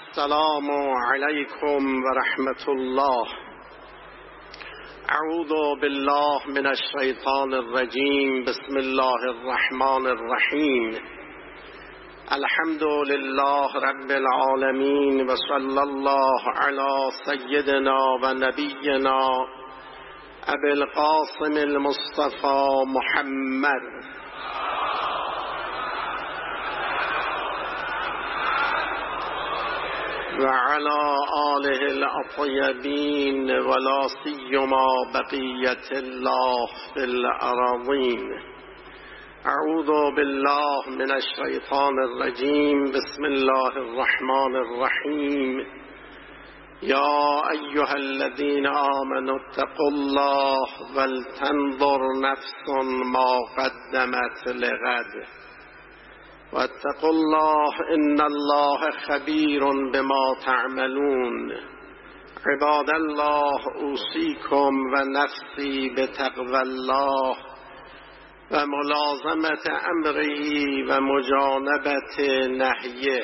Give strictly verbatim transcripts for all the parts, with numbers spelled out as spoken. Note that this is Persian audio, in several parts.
السلام علیکم و رحمت الله. اعوذ بالله من الشیطان الرجیم. بسم الله الرحمن الرحیم. الحمد لله رب العالمین و صلی الله علی سیدنا و نبینا ابی القاسم المصطفى محمد و علی آله الاطیبین و لا سیما بقیت الله فی الاراضین. اعوذ بالله من الشیطان الرجیم. بسم الله الرحمن الرحیم. یا ایها الذین آمنوا اتقوا الله ولتنظر نفس ما قدمت لغد واتقوا الله ان الله خبیر بما تعملون. عباد الله اوصیکم و نفسی بتقوی الله و ملازمت امره و مجانبت نهیه.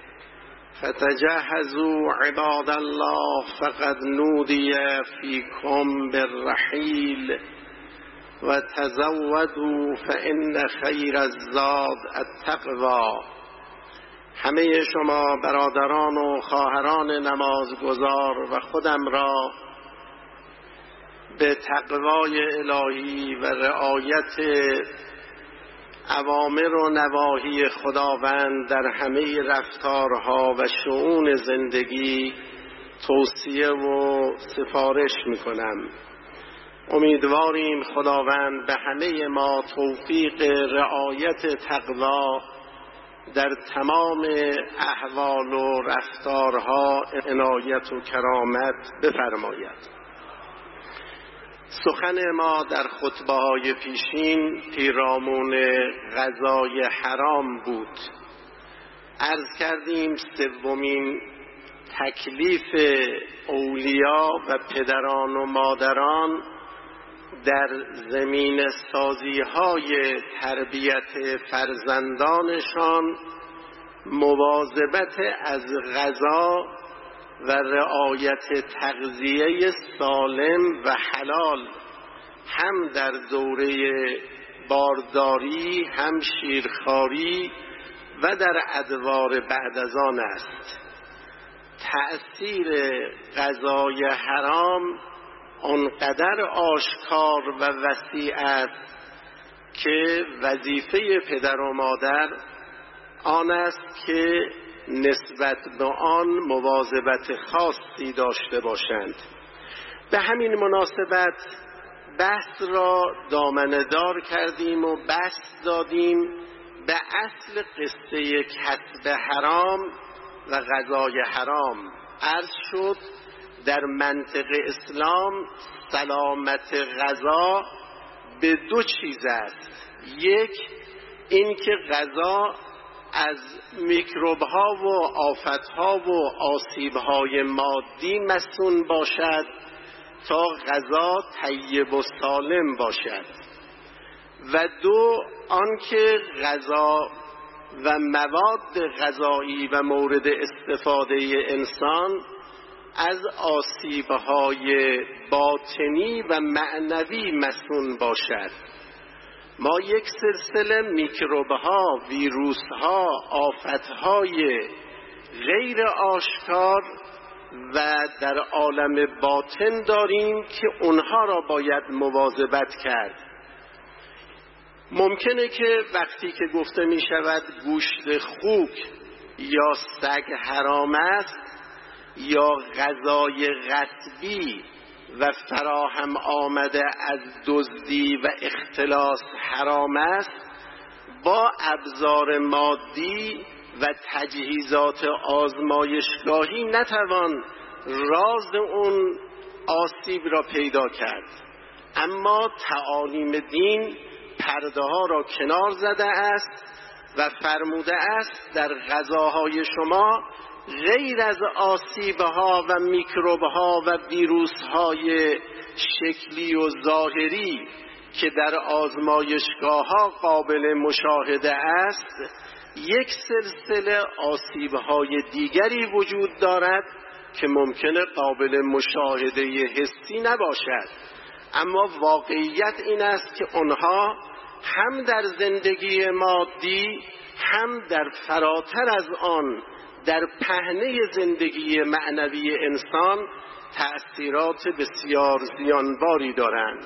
فتجهزوا عباد الله فقد نودی فیکم بالرحیل و تزودوا فإن خیر الزاد التقوی. همه شما برادران و خواهران نمازگزار و خودم را به تقوای الهی و رعایت اوامر و نواهی خداوند در همه رفتارها و شؤون زندگی توصیه و سفارش می‌کنم. امیدواریم خداوند به همه ما توفیق رعایت تقوا در تمام احوال و رفتارها عنایت و کرامت بفرماید. سخن ما در خطبه‌های پیشین پیرامون غذای حرام بود. عرض کردیم سومین تکلیف اولیا و پدران و مادران در زمین سازی های تربیت فرزندانشان مواظبت از غذا و رعایت تغذیه سالم و حلال، هم در دوره بارداری هم شیرخواری و در ادوار بعد از آن است. تأثیر غذای حرام آنقدر آشکار و وسیع است که وظیفه پدر و مادر آن است که نسبت به آن مواظبت خاصی داشته باشند. به همین مناسبت بحث را دامنه‌دار کردیم و بحث دادیم به اصل قصه کسب حرام و غذای حرام. عرض شد در منطق اسلام سلامت غذا به دو چیز است. یک، این که غذا از میکروب‌ها و آفت‌ها و آسیب‌های مادی مسئول باشد تا غذا طیب و سالم باشد، و دو، آنکه غذا و مواد غذایی و مورد استفاده انسان از آسیب‌های باطنی و معنوی مسئول باشد. ما یک سلسله میکروب‌ها، ویروس‌ها، آفت‌های غیر آشکار و در عالم باطن داریم که اونها را باید مواظبت کرد. ممکنه که وقتی که گفته می شود گوشت خوک یا سگ حرام است یا غذای غصبی و فراهم آمده از دزدی و اختلاس حرام است، با ابزار مادی و تجهیزات آزمایشگاهی نتوان راز اون آسیب را پیدا کرد. اما تعالیم دین پرده ها را کنار زده است و فرموده است در غذاهای شما غیر از آسیبها و میکروبها و ویروسهای شکلی و ظاهری که در آزمایشگاه ها قابل مشاهده است، یک سلسله آسیب‌های دیگری وجود دارد که ممکنه قابل مشاهده حسی نباشد، اما واقعیت این است که آنها هم در زندگی مادی هم در فراتر از آن در پهنه زندگی معنوی انسان تأثیرات بسیار زیانباری دارند.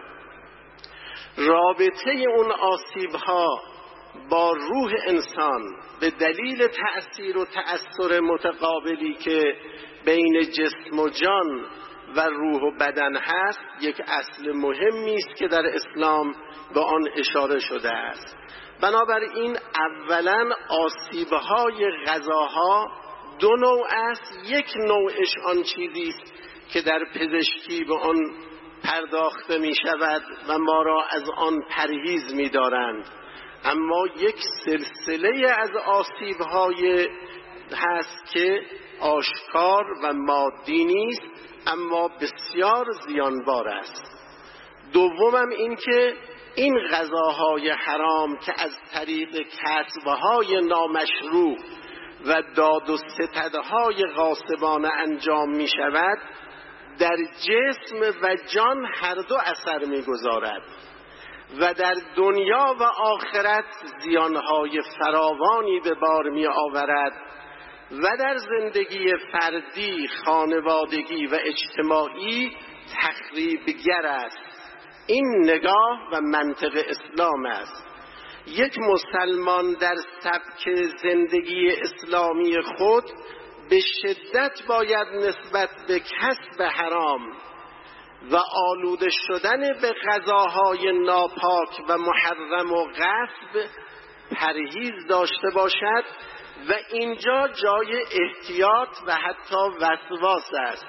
رابطه اون آسیب‌ها با روح انسان به دلیل تأثیر و تأثیر متقابلی که بین جسم و جان و روح و بدن هست یک اصل مهمی است که در اسلام به آن اشاره شده است. بنابراین اولا آسیب‌های غذاها دو نوع است. یک نوعش آن چیزی است که در پزشکی به آن پرداخته می شود و ما را از آن پرهیز می دارند، اما یک سلسله از آسیب‌های هست که آشکار و مادی نیست اما بسیار زیانبار است. دومم این که این غذاهای حرام که از طریق کسب‌های نامشروع و داد و ستدهای غاصبانه انجام می شود در جسم و جان هر دو اثر می گذارد و در دنیا و آخرت زیانهای فراوانی به بار می آورد و در زندگی فردی، خانوادگی و اجتماعی تخریبگر است. این نگاه و منطق اسلام است. یک مسلمان در سبک زندگی اسلامی خود به شدت باید نسبت به کسب حرام و آلوده شدن به غذاهای ناپاک و محرم و غصب پرهیز داشته باشد و اینجا جای احتیاط و حتی وسواس است.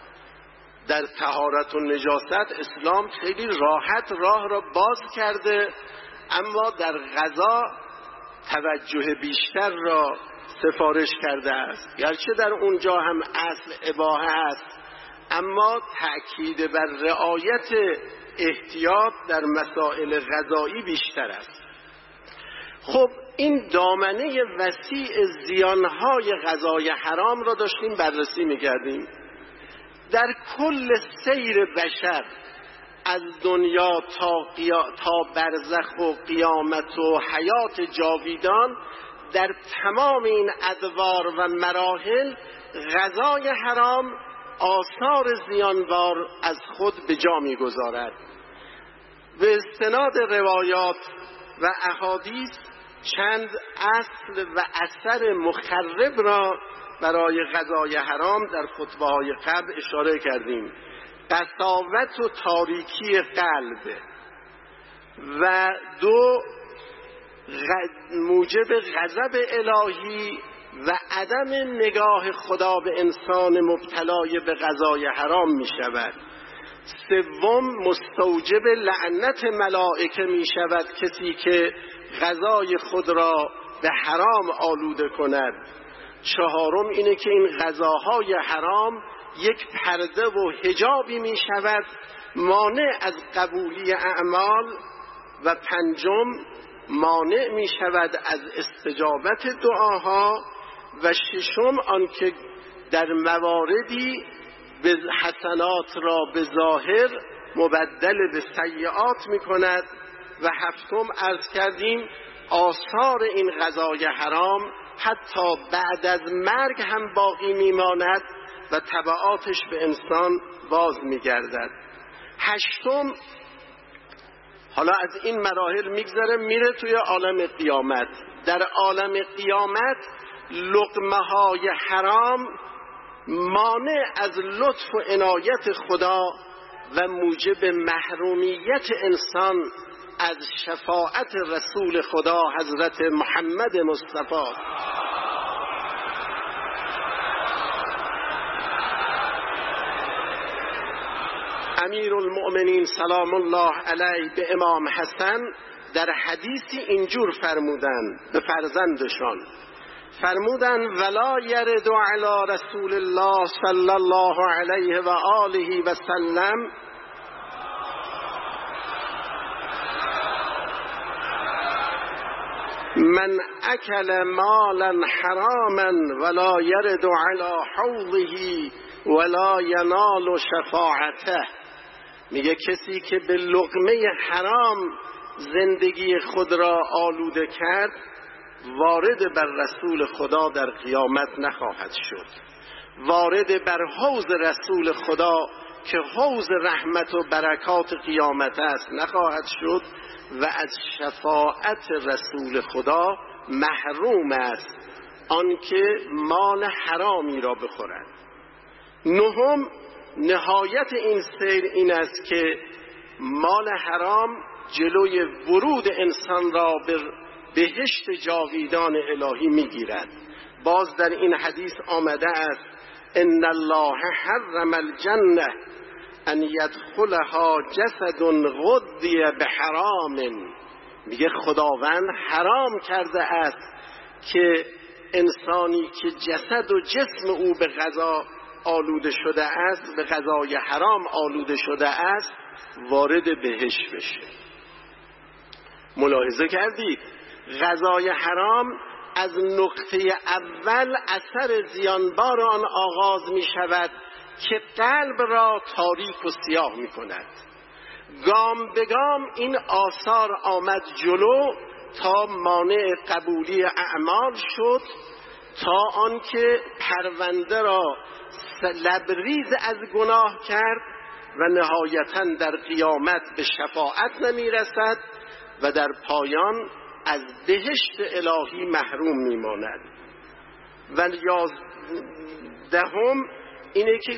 در طهارت و نجاست اسلام خیلی راحت راه را باز کرده، اما در غذا توجه بیشتر را سفارش کرده است. گرچه در اونجا هم اصل اباحه است، اما تأکید بر رعایت احتیاط در مسائل غذایی بیشتر است. خب این دامنه وسیع زیانهای غذای حرام را داشتیم بررسی می‌کردیم. در کل سیر بشر از دنیا تا, قیا... تا برزخ و قیامت و حیات جاویدان در تمام این ادوار و مراحل غذای حرام آثار زیانبار از خود به جا می‌گذارد. به استناد روایات و احادیث چند اصل و اثر مخرب را برای غذای حرام در خطبه‌های قبل اشاره کردیم. قساوت و تاریکی قلب و دو موجب غضب الهی و عدم نگاه خدا به انسان مبتلای به غذای حرام می شود. سوم مستوجب لعنت ملائکه می شود کسی که غذای خود را به حرام آلوده کند. چهارم اینه که این غذاهای حرام یک پرده و حجابی می شود مانع از قبولی اعمال، و پنجم مانع می شود از استجابت دعاها، و ششم آنکه در مواردی به حسنات را به ظاهر مبدل به سیئات می کند، و هفتم عرض کردیم آثار این غذای حرام حتی بعد از مرگ هم باقی میماند و تبعاتش به انسان باز میگردد. هشتم حالا از این مراحل میگذره میره توی عالم قیامت. در عالم قیامت لقمه های حرام مانع از لطف و عنایت خدا و موجب محرومیت انسان از شفاعت رسول خدا حضرت محمد مصطفی امیر المؤمنین سلام الله علیه به امام حسن در حدیثی اینجور فرمودن به فرزندشان، فرمودن ولا یرد علی رسول الله صلی الله علیه و آله و سلم من اکل مالا حراما ولا یرد علی حوضه ولا ینال شفاعته. میگه کسی که به لقمه حرام زندگی خود را آلوده کرد وارد بر رسول خدا در قیامت نخواهد شد، وارد بر حوض رسول خدا که حوض رحمت و برکات قیامت است نخواهد شد و از شفاعت رسول خدا محروم است آنکه مال حرامی را بخورد. نهم، نهایت این سیر این است که مال حرام جلوی ورود انسان را به بهشت جاویدان الهی میگیرد. باز در این حدیث آمده است ان الله حرم الجنه ان یدخلها جسد غذی بحرام. میگه خداوند حرام کرده است که انسانی که جسد و جسم او به غذا آلوده شده است، به غذای حرام آلوده شده است، وارد بهشت بشه. ملاحظه کردید غذای حرام از نقطه اول اثر زیانبار آن آغاز می شود که قلب را تاریک و سیاه می کند. گام به گام این آثار آمد جلو تا مانع قبولی اعمال شد، تا آنکه پرونده را لبریز از گناه کرد و نهایتاً در قیامت به شفاعت نمی رسد و در پایان از بهشت الهی محروم می ماند. و یازدهم اینه که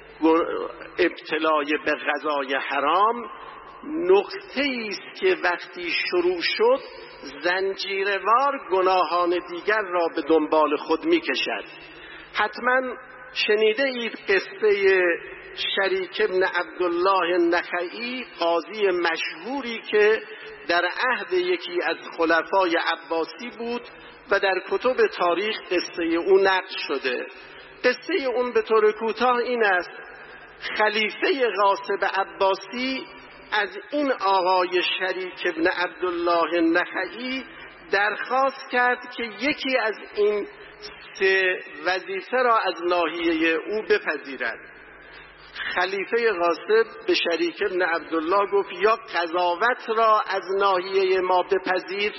ابتلای به غذای حرام نقطه‌ای است که وقتی شروع شد زنجیروار گناهان دیگر را به دنبال خود می کشد. حتما شنیده اید قصه شریک ابن عبدالله النخعی، قاضی مشهوری که در عهد یکی از خلفای عباسی بود و در کتب تاریخ قصه او نقل شده. قصه اون به طور کوتاه این است: خلیفه غاصب عباسی از این آقای شریک ابن عبدالله النخعی درخواست کرد که یکی از این سه وظیفه را از ناحیه او بپذیرد. خلیفه غاصب به شریک ابن عبدالله گفت یا قضاوت را از ناحیه ما بپذیر،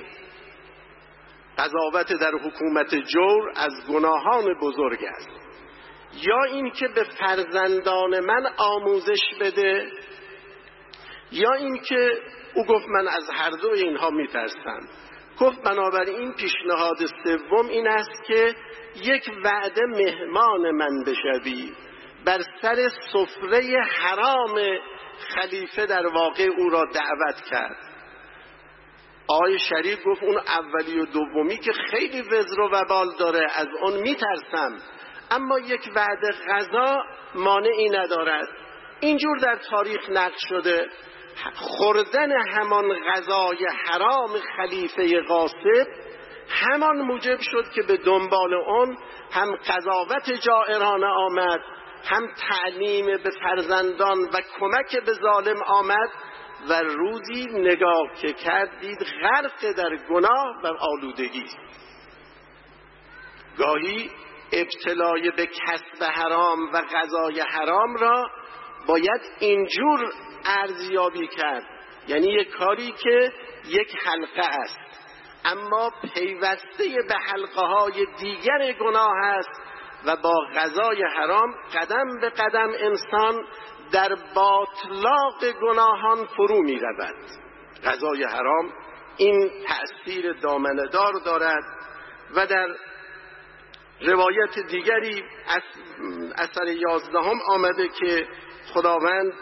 قضاوت در حکومت جور از گناهان بزرگ است، یا این که به فرزندان من آموزش بده، یا این که او گفت من از هر دو اینها میترسم. گفت بنابراین پیشنهاد سوم این است که یک وعده مهمان من بشوی. بر سر سفره حرام خلیفه در واقع او را دعوت کرد. آقای شریف گفت اون اولی و دومی که خیلی وزر و وبال داره، از اون میترسم، اما یک وعده غذا مانعی ندارد. اینجور در تاریخ نقل شده خوردن همان غذای حرام خلیفه غاصب همان موجب شد که به دنبال اون هم قضاوت جائرانه آمد، هم تعلیم به فرزندان و کمک به ظالم آمد و روزی نگاه که کرد دید غرق در گناه و آلودگی. گاهی ابتلای به کسب حرام و غذای حرام را باید اینجور ارزیابی کرد، یعنی یک کاری که یک حلقه است اما پیوسته به حلقه های دیگر گناه است و با غذای حرام قدم به قدم انسان در باطلاق گناهان فرو می رود. غذای حرام این تأثیر دامنه‌دار دارد و در روایت دیگری اثر یازدهم آمده که خداوند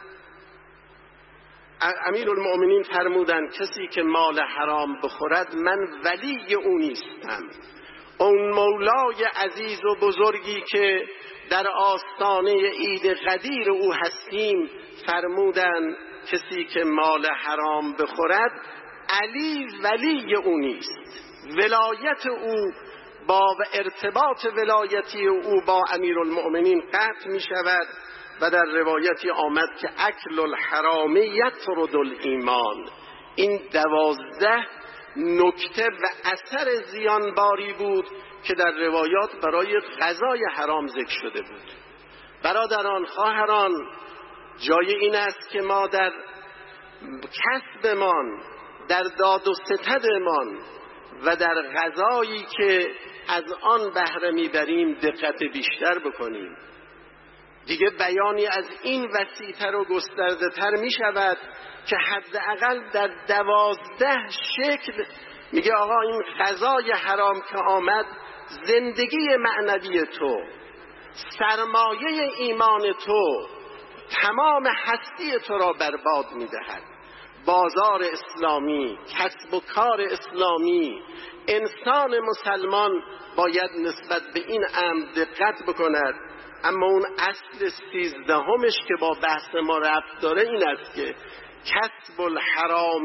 امیر المؤمنین فرمودند کسی که مال حرام بخورد من ولی او نیستم. اون مولای عزیز و بزرگی که در آستانه عید قدیر او هستیم فرمودند کسی که مال حرام بخورد علی ولی او نیست. ولایت او با و ارتباط ولایتی او با امیر المؤمنین قطع می شود و در روایتی آمد که اکل الحرام یطرد الایمان. این دوازده نکته و اثر زیانباری بود که در روایات برای غذای حرام ذکر شده بود. برادران، خواهران، جای این است که ما در کسبمان، در داد و ستدمان و در غذایی که از آن بهره میبریم دقت بیشتر بکنیم. دیگه بیانی از این وسیع‌تر و گسترده‌تر می شود که حداقل در دوازده شکل میگه آقا این غذای حرام که آمد زندگی معنوی تو، سرمایه ایمان تو، تمام هستی تو را برباد می‌دهد. بازار اسلامی، کسب و کار اسلامی، انسان مسلمان باید نسبت به این امر دقت بکند. اما اون اصل سیزدهمش که با بحث ما ربط داره این است که کسب الحرام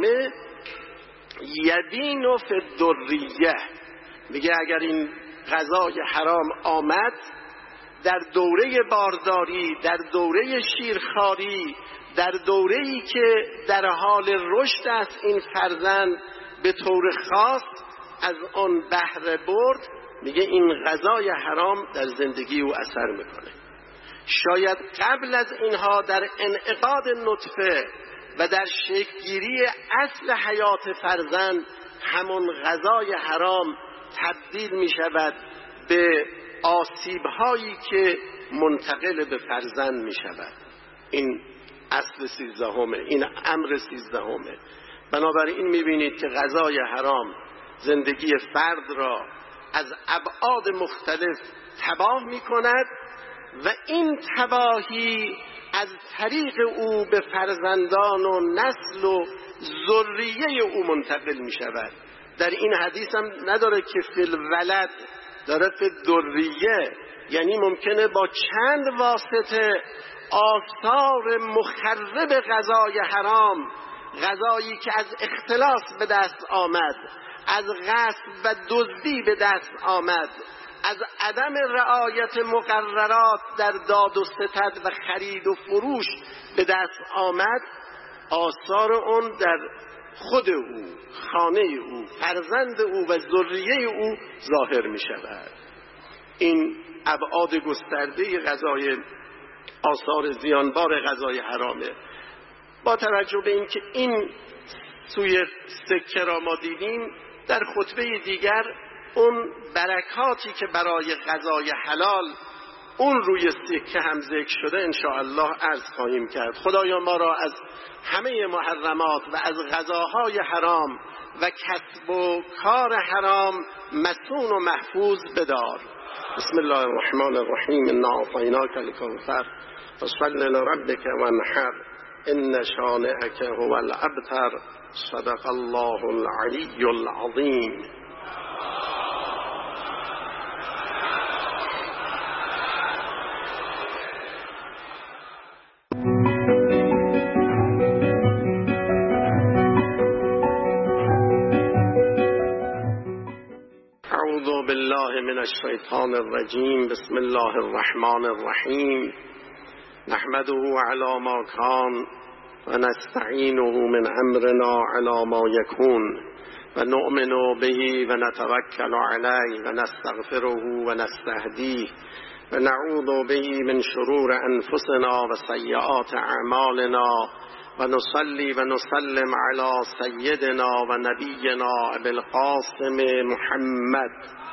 یدین فی الدریه. میگه اگر این غذای حرام آمد در دوره بارداری، در دوره شیرخواری، در دوره‌ای که در حال رشد است این فرزند به طور خاص از آن بهره برد، میگه این غذای حرام در زندگی او اثر میکنه. شاید قبل از اینها در انعقاد نطفه و در شکلگیری اصل حیات فرزند همون غذای حرام تبدیل میشود به آسیب‌هایی که منتقل به فرزند میشود. این اصل سیزدهمه، این امر سیزدهمه. بنابراین میبینید که غذای حرام زندگی فرد را از ابعاد مختلف تباه میکند و این تباهی از طریق او به فرزندان و نسل و ذریه او منتقل میشود. در این حدیث هم نداره که فی الولد، داره فی الذریه، یعنی ممکنه با چند واسطه آثار مخرب غذای حرام، غذایی که از اختلاس به دست آمد، از غصب و دزدی به دست آمد، از عدم رعایت مقررات در داد و ستد و خرید و فروش به دست آمد، آثار اون در خود او، خانه او، فرزند او و ذریه او ظاهر می شود. این ابعاد گسترده غذای، آثار زیانبار غذای حرامه. با توجه به اینکه این سوی سکه را ما دیدیم، در خطبه دیگر اون برکاتی که برای غذای حلال اون روی سکه هم ذکر شده انشاءالله عرض خواهیم کرد. خدایا ما را از همه محرمات و از غذاهای حرام و کسب و کار حرام مصون و محفوظ بدار. بسم الله الرحمن الرحیم. انا اعطیناک الکوثر فصل لربک وانحر ان شانئک هو الابتر. صدق الله العلی العظیم. اعوذ بالله من الشیطان الرجیم. بسم الله الرحمن الرحیم. نحمده علی ما کان و نستعینه من امرنا علی ما یکون و نؤمن به و نتوکل علیه و نستغفره و نستهدیه و نعوذ به من شرور انفسنا و سیئات اعمالنا و نصلی و نسلم علی سیدنا و نبینا ابی القاسم محمد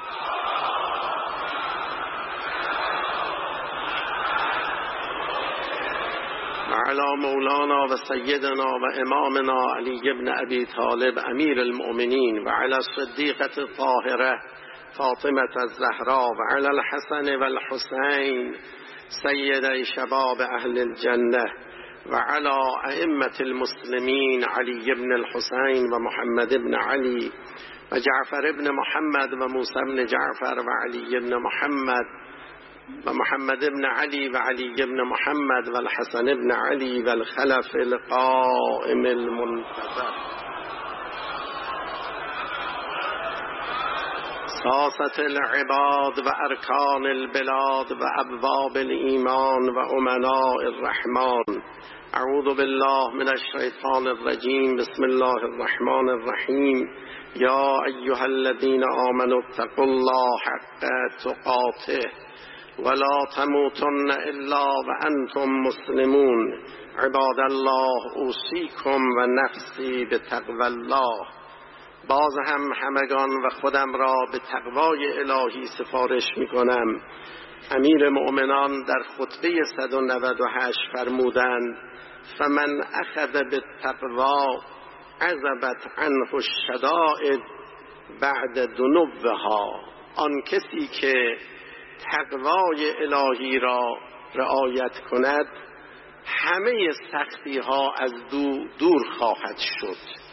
و علی مولانا و سیدنا و امامنا علی بن ابی طالب امیر المؤمنین و علی الصدیقة الطاهرة فاطمة الزهراء و علی الحسن و الحسین سیدی شباب اهل الجنه و علی ائمة المسلمین علی بن الحسین و محمد بن علی و جعفر بن محمد و موسی بن جعفر و علی بن محمد و محمد بن علی و علی بن محمد و الحسن بن علی و الخلف القائم المنتظر. خاصة العباد و ارکان البلاد و ابواب الایمان و امناء الرحمن. اعوذ بالله من الشیطان الرجیم. بسم الله الرحمن الرحیم. یا ایها الذین آمنوا اتقوا الله حق تقاته ولا تموتن الا وانتم مسلمون. عباد الله اوصیکم و نفسی بتقوی الله. باز هم همگان و خودم را به تقوای الهی سفارش می کنم. امیر مؤمنان در خطبه صد و نود و هشت فرمودند فمن اخذ بالتقوا عذبت عنه الشدائد بعد دنوها. آن کسی که تقوای الهی را رعایت کند همه سختی ها از دو دور خواهد شد.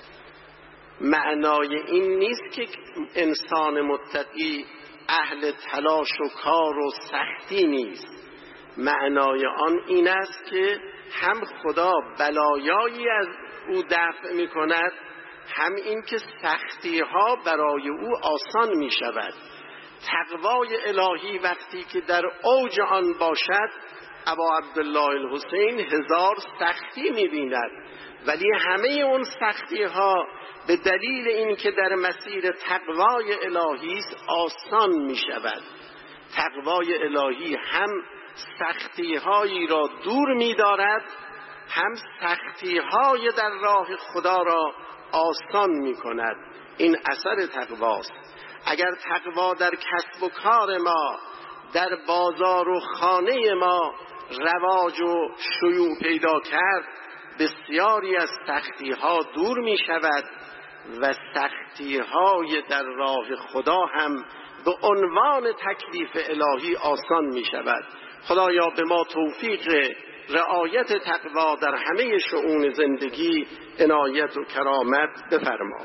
معنای این نیست که انسان متقی اهل تلاش و کار و سختی نیست. معنای آن این است که هم خدا بلایایی از او دفع می کند، هم این که سختی ها برای او آسان می شود. تقوای الهی وقتی که در اوج آن باشد، ابا عبدالله الحسین هزار سختی می بیند، ولی همه اون سختی ها به دلیل اینکه در مسیر تقوای الهی است آسان می شود. تقوای الهی هم سختی هایی را دور می دارد، هم سختی های در راه خدا را آسان می کند. این اثر تقواست. اگر تقوا در کسب و کار ما، در بازار و خانه ما رواج و شیوع پیدا کرد، بسیاری از سختی ها دور می شود و سختی های در راه خدا هم به عنوان تکلیف الهی آسان می شود. خدایا به ما توفیق رعایت تقوا در همه شؤون زندگی عنایت و کرامت بفرما.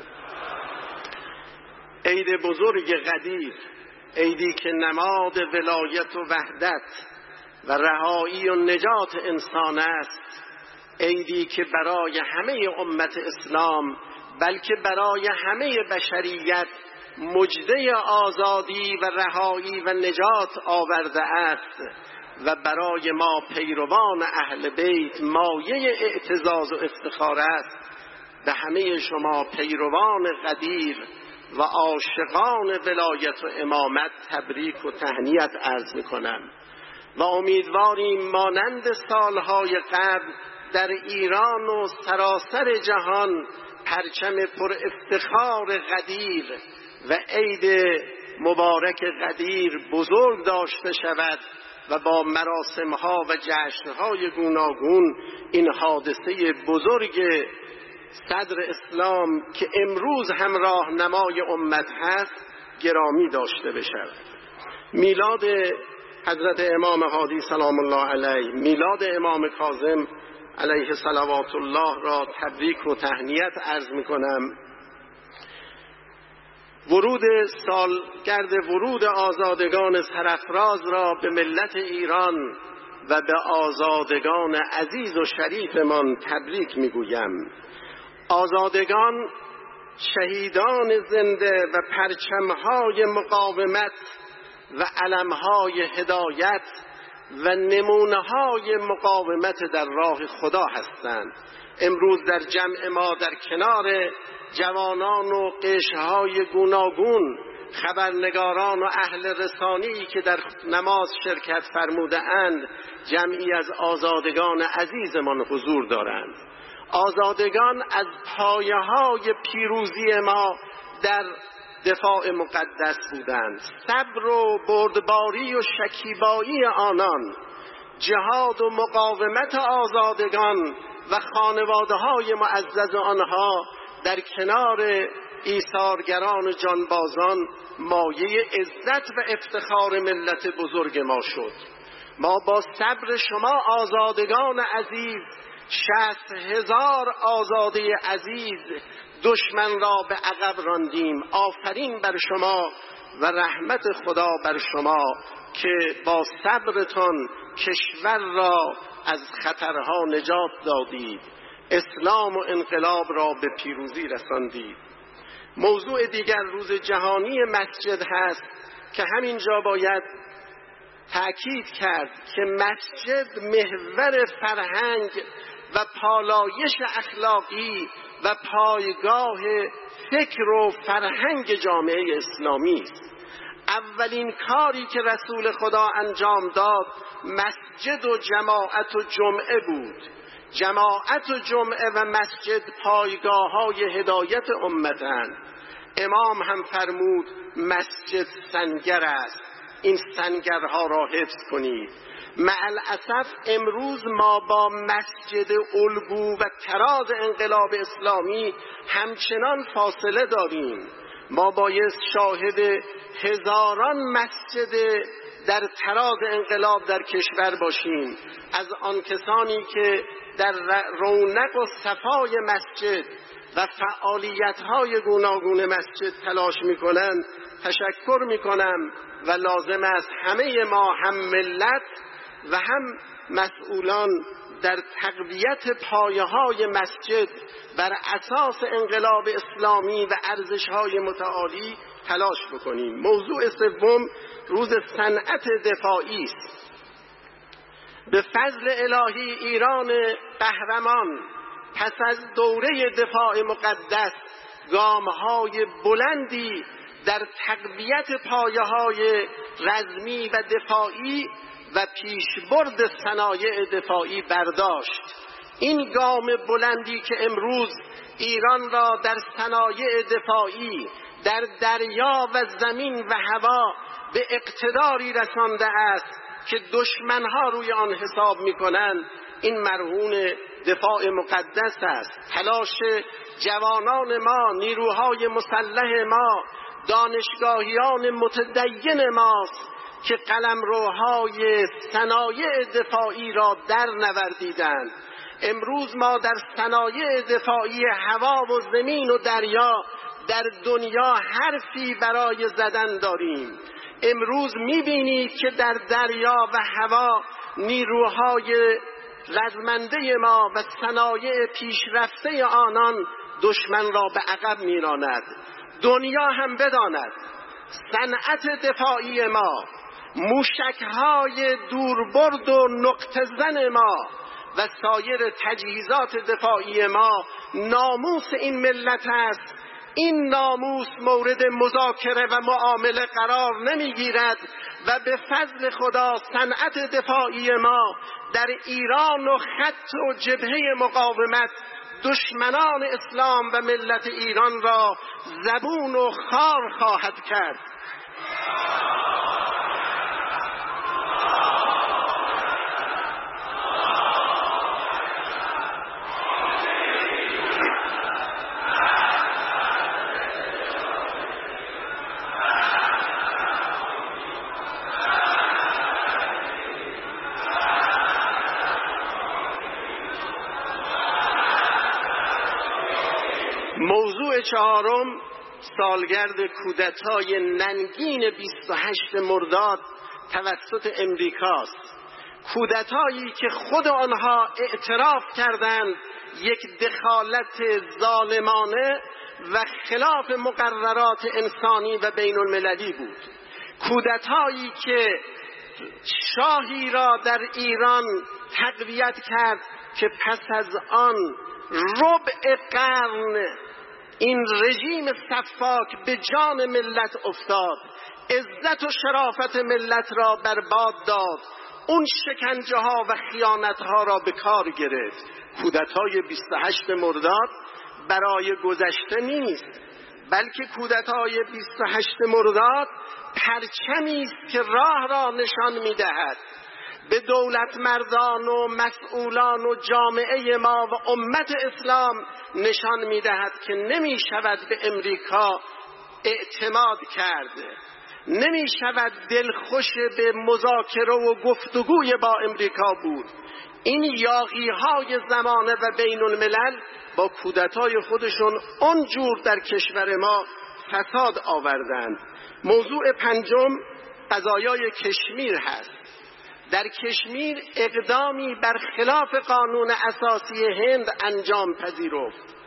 عید بزرگ قدیر، عیدی که نماد ولایت و وحدت و رهایی و نجات انسان است، عیدی که برای همه امت اسلام بلکه برای همه بشریت مژده آزادی و رهایی و نجات آورده است و برای ما پیروان اهل بیت مایه اعتزاز و افتخار است. به همه شما پیروان قدیر و عاشقان ولایت و امامت تبریک و تهنیت عرض می‌کنم و امیدواریم مانند سالهای قبل در ایران و سراسر جهان پرچم پر افتخار قدیر و عید مبارک قدیر بزرگ داشته شود و با مراسمها و جشنهای گوناگون این حادثه بزرگ صدر اسلام که امروز هم راهنمای امت هست گرامی داشته بشود. میلاد حضرت امام هادی سلام الله علیه، میلاد امام کاظم علیه صلوات الله را تبریک و تهنیت عرض می کنم. ورود سالگرد ورود آزادگان سرافراز را به ملت ایران و به آزادگان عزیز و شریفمان تبریک می گویم. آزادگان شهیدان زنده و پرچمهای مقاومت و علمهای هدایت و نمونه‌های مقاومت در راه خدا هستند. امروز در جمع ما در کنار جوانان و قشرهای گوناگون، خبرنگاران و اهل رسانی که در نماز شرکت فرموده اند، جمعی از آزادگان عزیزمان حضور دارند. آزادگان از پایه‌های پیروزی ما در دفاع مقدس بودند. صبر و بردباری و شکیبایی آنان، جهاد و مقاومت آزادگان و خانواده‌های معزز آنها در کنار ایثارگران و جانبازان مایه عزت و افتخار ملت بزرگ ما شد. ما با صبر شما آزادگان عزیز، شصت هزار آزاده عزیز، دشمن را به عقب راندیم. آفرین بر شما و رحمت خدا بر شما که با صبرتان کشور را از خطرها نجات دادید، اسلام و انقلاب را به پیروزی رساندید. موضوع دیگر روز جهانی مسجد هست که همینجا باید تأکید کرد که مسجد محور فرهنگ و پالایش اخلاقی و پایگاه فکر و فرهنگ جامعه اسلامی است. اولین کاری که رسول خدا انجام داد مسجد و جماعت و جمعه بود. جماعت و جمعه و مسجد پایگاه های هدایت امتند. امام هم فرمود مسجد سنگر است، این سنگرها را حفظ کنید. مع الاسف امروز ما با مسجد الگو و طراز انقلاب اسلامی همچنان فاصله داریم. ما بایست شاهد هزاران مسجد در طراز انقلاب در کشور باشیم، از آن کسانی که در رونق و صفای مسجد و فعالیت‌های گوناگون مسجد تلاش می‌کنند تشکر می‌کنم و لازم است همه ما هم ملت و هم مسئولان در تقویت پایه‌های مسجد بر اساس انقلاب اسلامی و ارزش‌های متعالی تلاش بکنیم. موضوع سوم روز صنعت دفاعی است. به فضل الهی ایران قهرمان پس از دوره دفاع مقدس گام‌های بلندی در تقویت پایه‌های رزمی و دفاعی و پیشبرد صنایع دفاعی برداشت. این گام بلندی که امروز ایران را در صنایع دفاعی در دریا و زمین و هوا به اقتداری رسانده است که دشمنها روی آن حساب می‌کنند، این مرهون دفاع مقدس است. تلاش جوانان ما، نیروهای مسلح ما، دانشگاهیان متدین ماست که قلمروهای صنایع دفاعی را در نوردیدند. امروز ما در صنایع دفاعی هوا و زمین و دریا در دنیا حرفی برای زدن داریم. امروز می‌بینید که در دریا و هوا نیروهای رزمنده ما و صنایع پیشرفته آنان دشمن را به عقب می‌راند. دنیا هم بداند صنعت دفاعی ما، موشک‌های دوربرد و نقطه زن ما و سایر تجهیزات دفاعی ما ناموس این ملت است. این ناموس مورد مذاکره و معامله قرار نمیگیرد و به فضل خدا صنعت دفاعی ما در ایران و خط و جبهه مقاومت دشمنان اسلام و ملت ایران را زبون و خار خواهد کرد. موضوع چهارم سالگرد کودتای ننگین بیست و هشتم مرداد توسط امریکاست. کودتایی که خود آنها اعتراف کردند یک دخالت ظالمانه و خلاف مقررات انسانی و بین المللی بود. کودتایی که شاهی را در ایران تقویت کرد که پس از آن ربع قرن این رژیم سفاک به جان ملت افتاد، عزت و شرافت ملت را برباد داد، اون شکنجه ها و خیانت ها را به کار گرفت. کودتای بیست و هشتم مرداد برای گذشته نیست، بلکه کودتای بیست و هشتم مرداد پرچمی است که راه را نشان می‌دهد به دولت مردان و مسئولان و جامعه ما و امت اسلام، نشان می‌دهد که نمی‌شود به امریکا اعتماد کرد، نمی‌شود دلخوش به مذاکره و گفتگوی با امریکا بود. این یاغی‌های زمانه و بین الملل با کودتای خودشون اونجور در کشور ما فساد آوردند. موضوع پنجم قضایای کشمیر هست. در کشمیر اقدامی بر خلاف قانون اساسی هند انجام پذیرفت.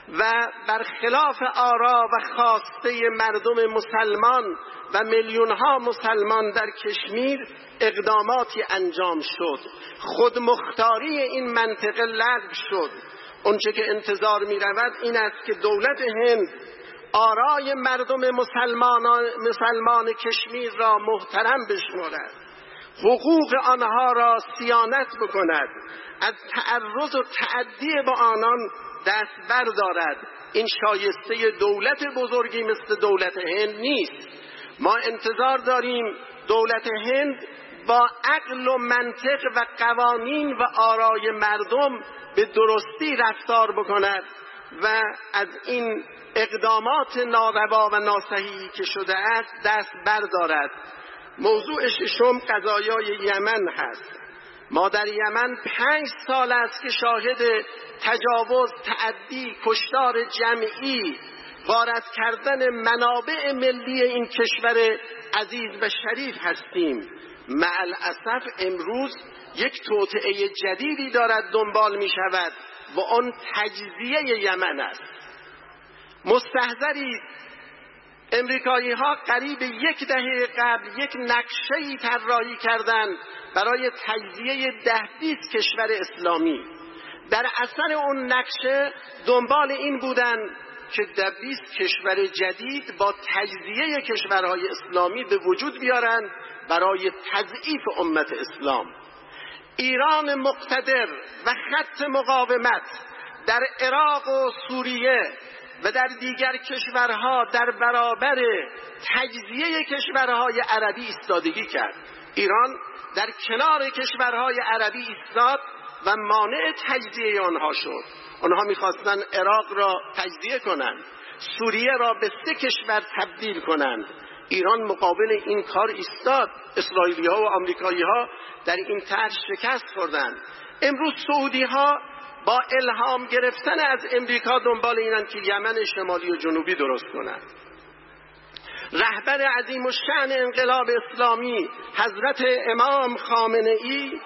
و برخلاف آرا و خواسته مردم مسلمان و میلیون‌ها مسلمان در کشمیر اقداماتی انجام شد. خود مختاری این منطقه لغو شد. اونچه که انتظار می رود این است که دولت هند آرای مردم مسلمان مسلمان کشمیر را محترم بشمارد، حقوق آنها را صیانت بکند، از تعرض و تعدی به آنان دست بردارد. این شایسته دولت بزرگی مثل دولت هند نیست. ما انتظار داریم دولت هند با عقل و منطق و قوانین و آرای مردم به درستی رفتار بکند و از این اقدامات ناروا و ناصحیحی که شده است دست بردارد. موضوع ششم قضایای یمن هست. ما در یمن پنج سال است که شاهد تجاوز، تعدی، کشتار جمعی، غارت کردن منابع ملی این کشور عزیز و شریف هستیم. مع الاسف امروز یک توطئه جدیدی دارد دنبال می شود و آن تجزیه یمن است. مستحضرید امریکایی ها قریب یک دهه قبل یک نقشه‌ای طراحی کردند برای تجزیه ده بیست کشور اسلامی. در اثر اون نقشه دنبال این بودند که ده بیست کشور جدید با تجزیه کشورهای اسلامی به وجود بیارند برای تضعیف امت اسلام. ایران مقتدر و خط مقاومت در عراق و سوریه و در دیگر کشورها در برابر تجزیه کشورهای عربی ایستادگی کرد. ایران در کنار کشورهای عربی ایستاد و مانع تجزیه آنها شد. آنها می‌خواستند عراق را تجزیه کنند، سوریه را به سه کشور تبدیل کنند. ایران مقابل این کار ایستاد. اسرائیلی‌ها و آمریکایی‌ها در این طرح شکست خوردند. امروز سعودی‌ها با الهام گرفتن از امریکا دنبال اینن که یمن شمالی و جنوبی درست کنند. رهبر عظیم الشأن انقلاب اسلامی حضرت امام خامنه‌ای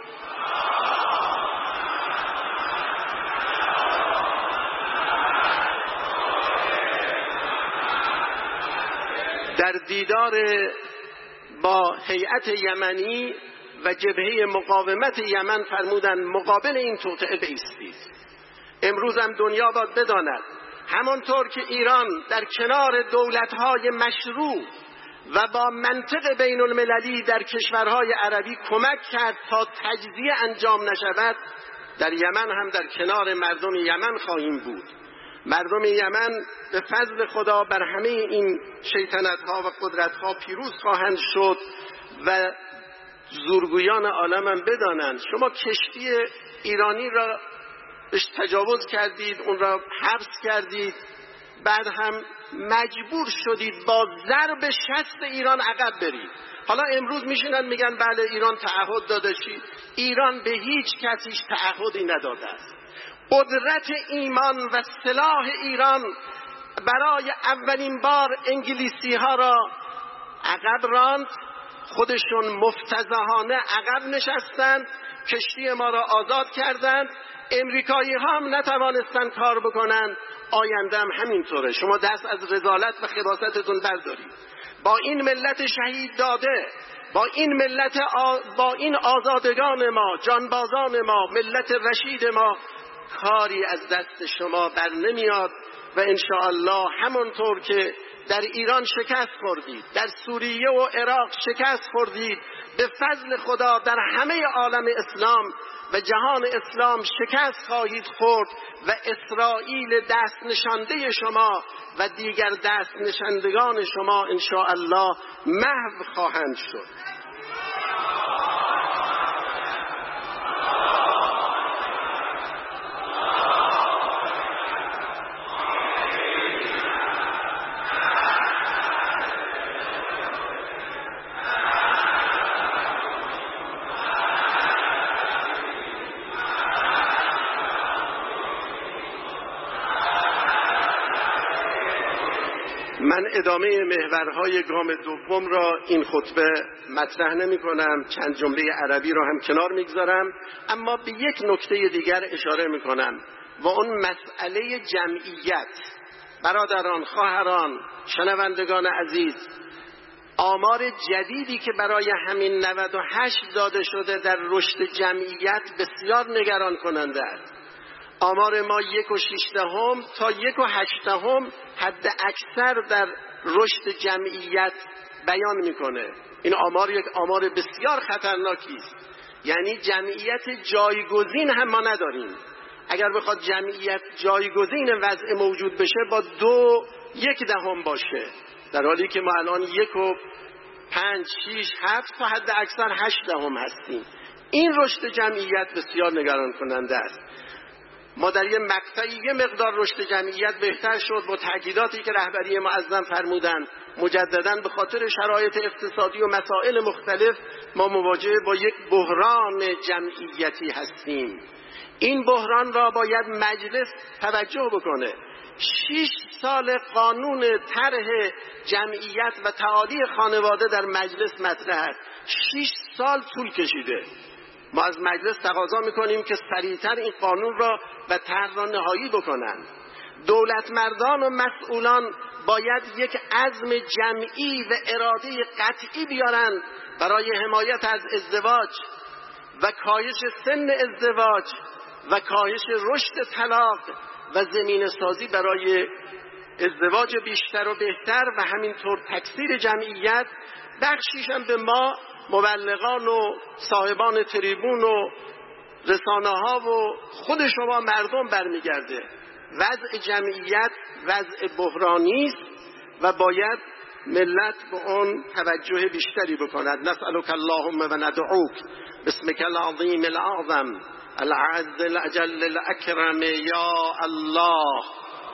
در دیدار با هیئت یمنی و جبهه مقاومت یمن فرمودند مقابل این توطئه بایستید. امروز هم دنیا باید بداند همانطور که ایران در کنار دولت‌های مشروع و با منطق بین المللی در کشورهای عربی کمک کرد تا تجزیه انجام نشود، در یمن هم در کنار مردم یمن خواهیم بود. مردم یمن به فضل خدا بر همه این شیطنت‌ها و قدرت‌ها پیروز خواهند شد و زورگویان عالم هم بدانند شما کشتی ایرانی را بهش تجاوز کردید، اون را حبس کردید، بعد هم مجبور شدید با ضرب شست ایران عقب برید. حالا امروز میشینن میگن بله ایران تعهد داده. چی؟ ایران به هیچ کسیش تعهدی نداده است. قدرت ایمان و سلاح ایران برای اولین بار انگلیسی ها را عقب راند، خودشون مفتضحانه عقب نشستند، کشتی ما را آزاد کردند. امریکایی ها هم نتوانستن کار بکنن، آینده هم همینطوره. شما دست از رذالت و خباثتتون بردارید. با این ملت شهید داده، با این ملت آ... با این آزادگان ما، جانبازان ما، ملت رشید ما کاری از دست شما بر نمیاد و انشاءالله همونطور که در ایران شکست خوردید، در سوریه و عراق شکست خوردید، به فضل خدا در همه عالم اسلام و جهان اسلام شکست خواهید خورد و اسرائیل دست نشانده شما و دیگر دست نشاندگان شما انشاءالله محو خواهند شد. من ادامه محورهای گام دوم را این خطبه مطرح نمی کنم، چند جمله عربی را هم کنار میگذارم، اما به یک نکته دیگر اشاره می کنم. و اون مسئله جمعیت. برادران، خواهران، شنوندگان عزیز، آمار جدیدی که برای همین نود و هشت داده شده در رشد جمعیت بسیار نگران کننده است. آمار ما یک و شیشدهم تا یک و هشتهم حد اکثر در رشد جمعیت بیان میکنه. این آمار یک آمار بسیار خطرناکی است. یعنی جمعیت جایگزین هم ما نداریم. اگر بخواد جمعیت جایگزین وضع موجود بشه با دو یک دهم باشه، در حالی که ما الان یک و پنج شیش هفت تا حد اکثر هشت دهم هستیم. این رشد جمعیت بسیار نگران کننده است. ما در یه مقطعی یه مقدار رشد جمعیت بهتر شد با تاکیداتی که رهبری معظم فرمودند. مجدداً به خاطر شرایط اقتصادی و مسائل مختلف ما مواجه با یک بحران جمعیتی هستیم. این بحران را باید مجلس توجه بکنه. شش سال قانون طرح جمعیت و تعالی خانواده در مجلس مطرح است. شش سال طول کشیده. ما از مجلس تقاضا میکنیم که سریعتر این قانون را و طرح را نهایی بکنند. دولت مردان و مسئولان باید یک عزم جمعی و اراده قطعی بیارند برای حمایت از ازدواج و کاهش سن ازدواج و کاهش رشد طلاق و زمینه سازی برای ازدواج بیشتر و بهتر و همینطور تکثیر جمعیت. بخشیش هم به ما مبلغان و صاحبان تریبون و رسانه ها و خود شما مردم برمیگرده. وضع جمعیت وضع بحرانی است و باید ملت به اون توجه بیشتری بکند. نسألک اللهم و ندعوک باسمک العظیم الاعظم العز الاجل الاکرم یا الله.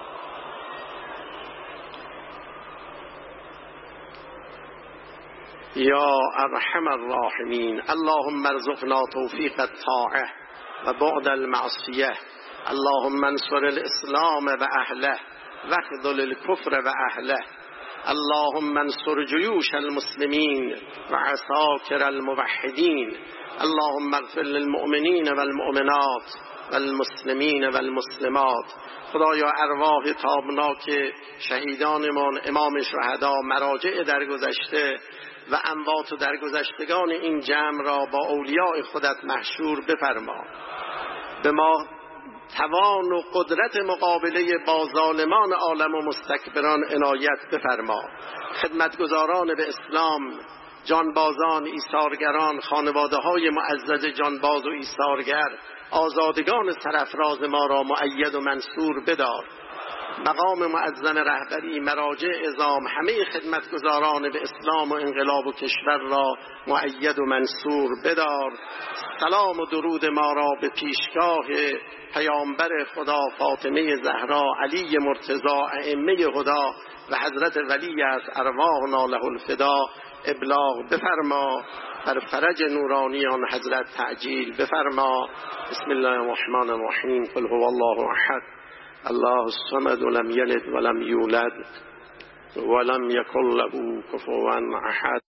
یا ارحم الراحمین. اللهم ارزقنا توفیق الطاعه و بعد المعصیه. اللهم انصر الاسلام و اهله واخذل الكفر و اهله. اللهم انصر جیوش المسلمین و عساکر الموحدین. اللهم اغفر للمؤمنین والمؤمنات والمسلمین والمسلمات. خدایا ارواح تابناک شهیدانمان، امام شهدا، مراجع درگذشته و اموات درگذشتگان این جمع را با اولیاء خودت محشور بفرما. به ما توان و قدرت مقابله با ظالمان عالم و مستکبران عنایت بفرما. خدمتگزاران به اسلام، جانبازان، ایثارگران، خانواده های معزز جانباز و ایثارگر، آزادگان سرافراز ما را مؤید و منصور بدار. مقام معظم رهبری، مراجع عظام، همه خدمتگزاران به اسلام و انقلاب و کشور را مؤید و منصور بدار. سلام و درود ما را به پیشگاه پیامبر خدا فاطمه زهرا، علی مرتضی، ائمه هدا و حضرت ولی از ارواحنا له الفدا ابلاغ بفرما. بر فرج نورانیان حضرت تعجیل بفرما. بسم الله الرحمن الرحیم. قل هو الله احد الله الصمد لم یلد ولم یولد ولم یکن له کفوا احد.